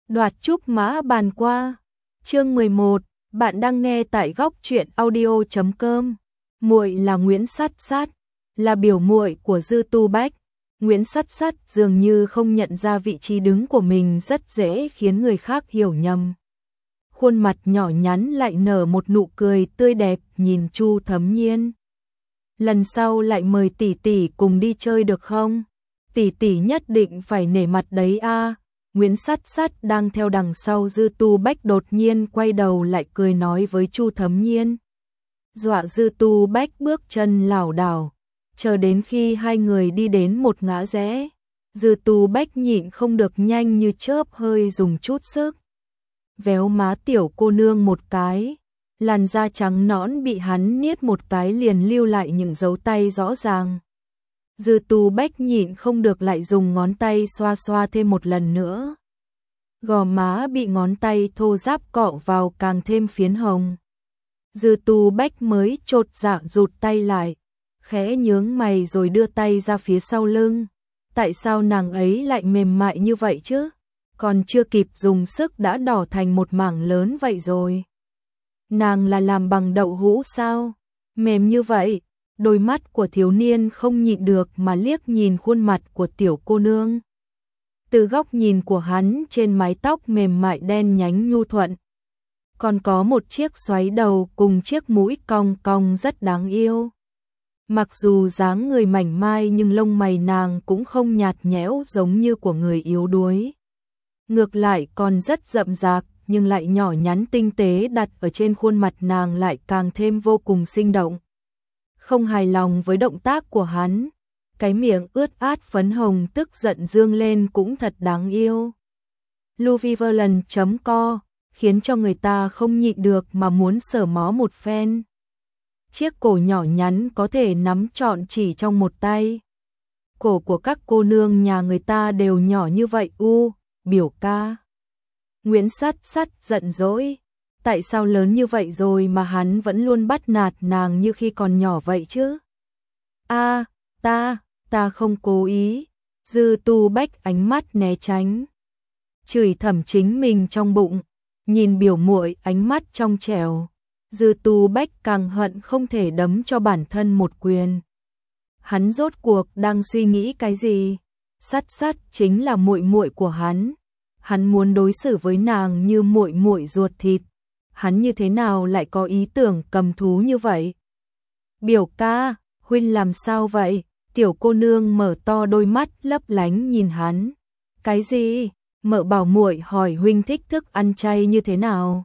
Đoạt trúc mã bàn qua. Chương 11, bạn đang nghe tại góc truyện audio.com. Muội là Nguyễn Sắt Sắt, là biểu muội của Dư Tu Bách. Nguyễn Sắt Sắt dường như không nhận ra vị trí đứng của mình, rất dễ khiến người khác hiểu nhầm. Khuôn mặt nhỏ nhắn lại nở một nụ cười tươi đẹp, nhìn Chu Thấm Nhiên. Lần sau lại mời tỷ tỷ cùng đi chơi được không? Tỷ tỷ nhất định phải nể mặt đấy a. Nguyễn Sắt Sắt đang theo đằng sau Dư Tu Bách đột nhiên quay đầu lại cười nói với Chu Thấm Nhiên. Dọa Dư Tu Bách bước chân lảo đảo, chờ đến khi hai người đi đến một ngã rẽ, Dư Tu Bách nhịn không được nhanh như chớp hơi dùng chút sức. Véo má tiểu cô nương một cái, làn da trắng nõn bị hắn niết một cái liền lưu lại những dấu tay rõ ràng. Dư Tu Bách nhịn không được lại dùng ngón tay xoa xoa thêm một lần nữa. Gò má bị ngón tay thô ráp cọ vào càng thêm phiến hồng. Dư Tu Bách mới chột dạ rụt tay lại, khẽ nhướng mày rồi đưa tay ra phía sau lưng. Tại sao nàng ấy lại mềm mại như vậy chứ? Còn chưa kịp dùng sức đã đỏ thành một mảng lớn vậy rồi. Nàng là làm bằng đậu hũ sao? Mềm như vậy. Đôi mắt của thiếu niên không nhịn được mà liếc nhìn khuôn mặt của tiểu cô nương. Từ góc nhìn của hắn, trên mái tóc mềm mại đen nhánh nhu thuận, còn có một chiếc xoáy đầu cùng chiếc mũi cong cong rất đáng yêu. Mặc dù dáng người mảnh mai nhưng lông mày nàng cũng không nhạt nhẽo giống như của người yếu đuối. Ngược lại còn rất rậm rạc nhưng lại nhỏ nhắn tinh tế, đặt ở trên khuôn mặt nàng lại càng thêm vô cùng sinh động. Không hài lòng với động tác của hắn, cái miệng ướt át phấn hồng tức giận dương lên cũng thật đáng yêu. Luviverland.co khiến cho người ta không nhịn được mà muốn sờ mó một phen. Chiếc cổ nhỏ nhắn có thể nắm trọn chỉ trong một tay. Cổ của các cô nương nhà người ta đều nhỏ như vậy biểu ca. Nguyễn Sắt Sắt giận dỗi. Tại sao lớn như vậy rồi mà hắn vẫn luôn bắt nạt nàng như khi còn nhỏ vậy chứ? Ta không cố ý. Dư Tu Bách ánh mắt né tránh, chửi thầm chính mình trong bụng. Nhìn biểu muội ánh mắt trong trẻo, Dư Tu Bách càng hận không thể đấm cho bản thân một quyền. Hắn rốt cuộc đang suy nghĩ cái gì? Sắt Sắt chính là muội muội của hắn. Hắn muốn đối xử với nàng như muội muội ruột thịt. Hắn như thế nào lại có ý tưởng cầm thú như vậy? Biểu ca, huynh làm sao vậy? Tiểu cô nương mở to đôi mắt lấp lánh nhìn hắn. Cái gì? Mợ bảo muội hỏi huynh thích thức ăn chay như thế nào?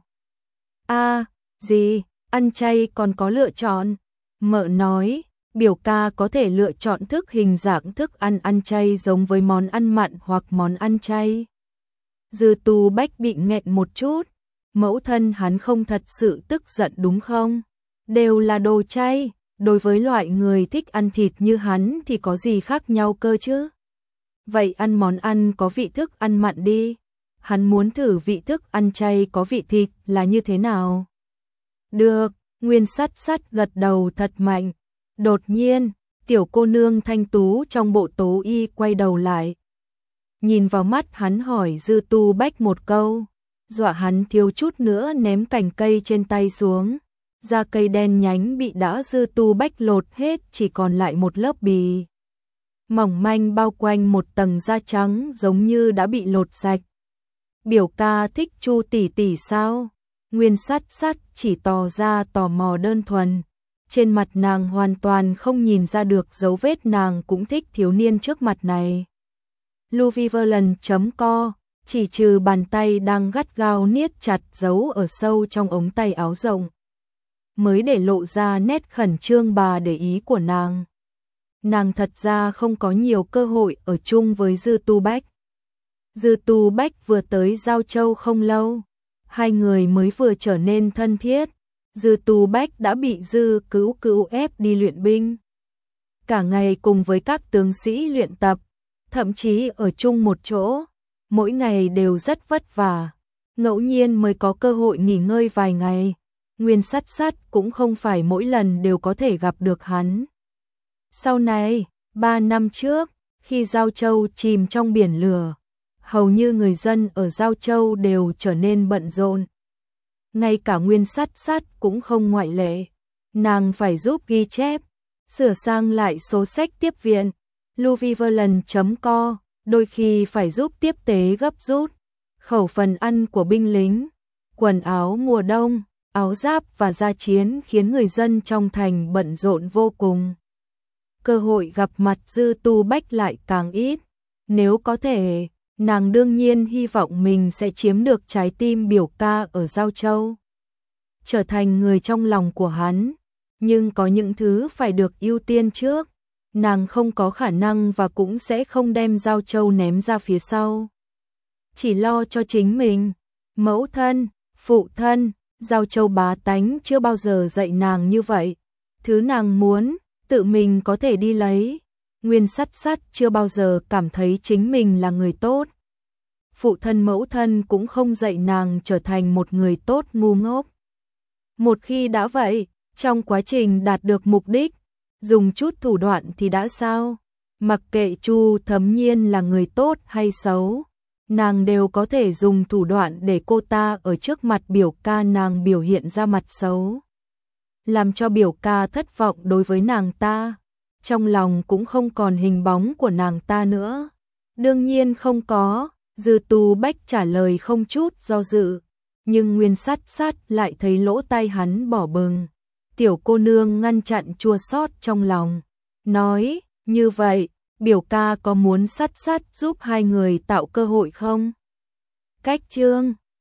Gì? Ăn chay còn có lựa chọn? Mợ nói, biểu ca có thể lựa chọn thức hình dạng thức ăn ăn chay giống với món ăn mặn hoặc món ăn chay. Dư Tu Bách bị nghẹn một chút. Mẫu thân hắn không thật sự tức giận đúng không? Đều là đồ chay, đối với loại người thích ăn thịt như hắn thì có gì khác nhau cơ chứ? Vậy ăn món ăn có vị thức ăn mặn đi. Hắn muốn thử vị thức ăn chay có vị thịt là như thế nào? Được, Nguyên Sắt Sắt gật đầu thật mạnh. Đột nhiên, tiểu cô nương thanh tú trong bộ tố y quay đầu lại, nhìn vào mắt hắn hỏi Dư Tu Bách một câu, dọa hắn thiếu chút nữa ném cành cây trên tay xuống. Da cây đen nhánh bị đã Dư Tu Bách lột hết, chỉ còn lại một lớp bì mỏng manh bao quanh một tầng da trắng giống như đã bị lột sạch. Biểu ca thích Chu tỷ tỷ sao? Nguyên Sắt Sắt chỉ tỏ ra tò mò đơn thuần. Trên mặt nàng hoàn toàn không nhìn ra được dấu vết nàng cũng thích thiếu niên trước mặt này. Luviverland.co chỉ trừ bàn tay đang gắt gao niết chặt giấu ở sâu trong ống tay áo rộng, mới để lộ ra nét khẩn trương bà để ý của nàng. Nàng thật ra không có nhiều cơ hội ở chung với Dư Tu Bách. Dư Tu Bách vừa tới Giao Châu không lâu, hai người mới vừa trở nên thân thiết. Dư Tu Bách đã bị Dư Cữu Cữu ép đi luyện binh, cả ngày cùng với các tướng sĩ luyện tập, thậm chí ở chung một chỗ, mỗi ngày đều rất vất vả, ngẫu nhiên mới có cơ hội nghỉ ngơi vài ngày. Nguyên Sắt Sắt cũng không phải mỗi lần đều có thể gặp được hắn. Sau này, 3 năm trước, khi Giao Châu chìm trong biển lửa, hầu như người dân ở Giao Châu đều trở nên bận rộn. Ngay cả Nguyên Sắt Sắt cũng không ngoại lệ. Nàng phải giúp ghi chép, sửa sang lại số sách tiếp viện, Luviverland.co, đôi khi phải giúp tiếp tế gấp rút, khẩu phần ăn của binh lính, quần áo mùa đông, áo giáp và gia chiến khiến người dân trong thành bận rộn vô cùng. Cơ hội gặp mặt Dư Tu Bách lại càng ít. Nếu có thể, nàng đương nhiên hy vọng mình sẽ chiếm được trái tim biểu ca ở Giao Châu, trở thành người trong lòng của hắn. Nhưng có những thứ phải được ưu tiên trước. Nàng không có khả năng và cũng sẽ không đem Giao Châu ném ra phía sau. Chỉ lo cho chính mình. Mẫu thân, phụ thân, Giao Châu bá tánh chưa bao giờ dạy nàng như vậy. Thứ nàng muốn, tự mình có thể đi lấy. Nguyên Sắt Sắt chưa bao giờ cảm thấy chính mình là người tốt. Phụ thân mẫu thân cũng không dạy nàng trở thành một người tốt ngu ngốc. Một khi đã vậy, trong quá trình đạt được mục đích, dùng chút thủ đoạn thì đã sao? Mặc kệ Chu Thấm Nhiên là người tốt hay xấu, nàng đều có thể dùng thủ đoạn để cô ta ở trước mặt biểu ca nàng biểu hiện ra mặt xấu, làm cho biểu ca thất vọng đối với nàng ta. Trong lòng cũng không còn hình bóng của nàng ta nữa. Đương nhiên không có, Dư Tu Bách trả lời không chút do dự, nhưng Nguyên Sắt Sắt lại thấy lỗ tai hắn bỏ bừng. Tiểu cô nương ngăn chặn chua xót trong lòng, nói, như vậy, biểu ca có muốn Sắt Sắt giúp hai người tạo cơ hội không? Cách chương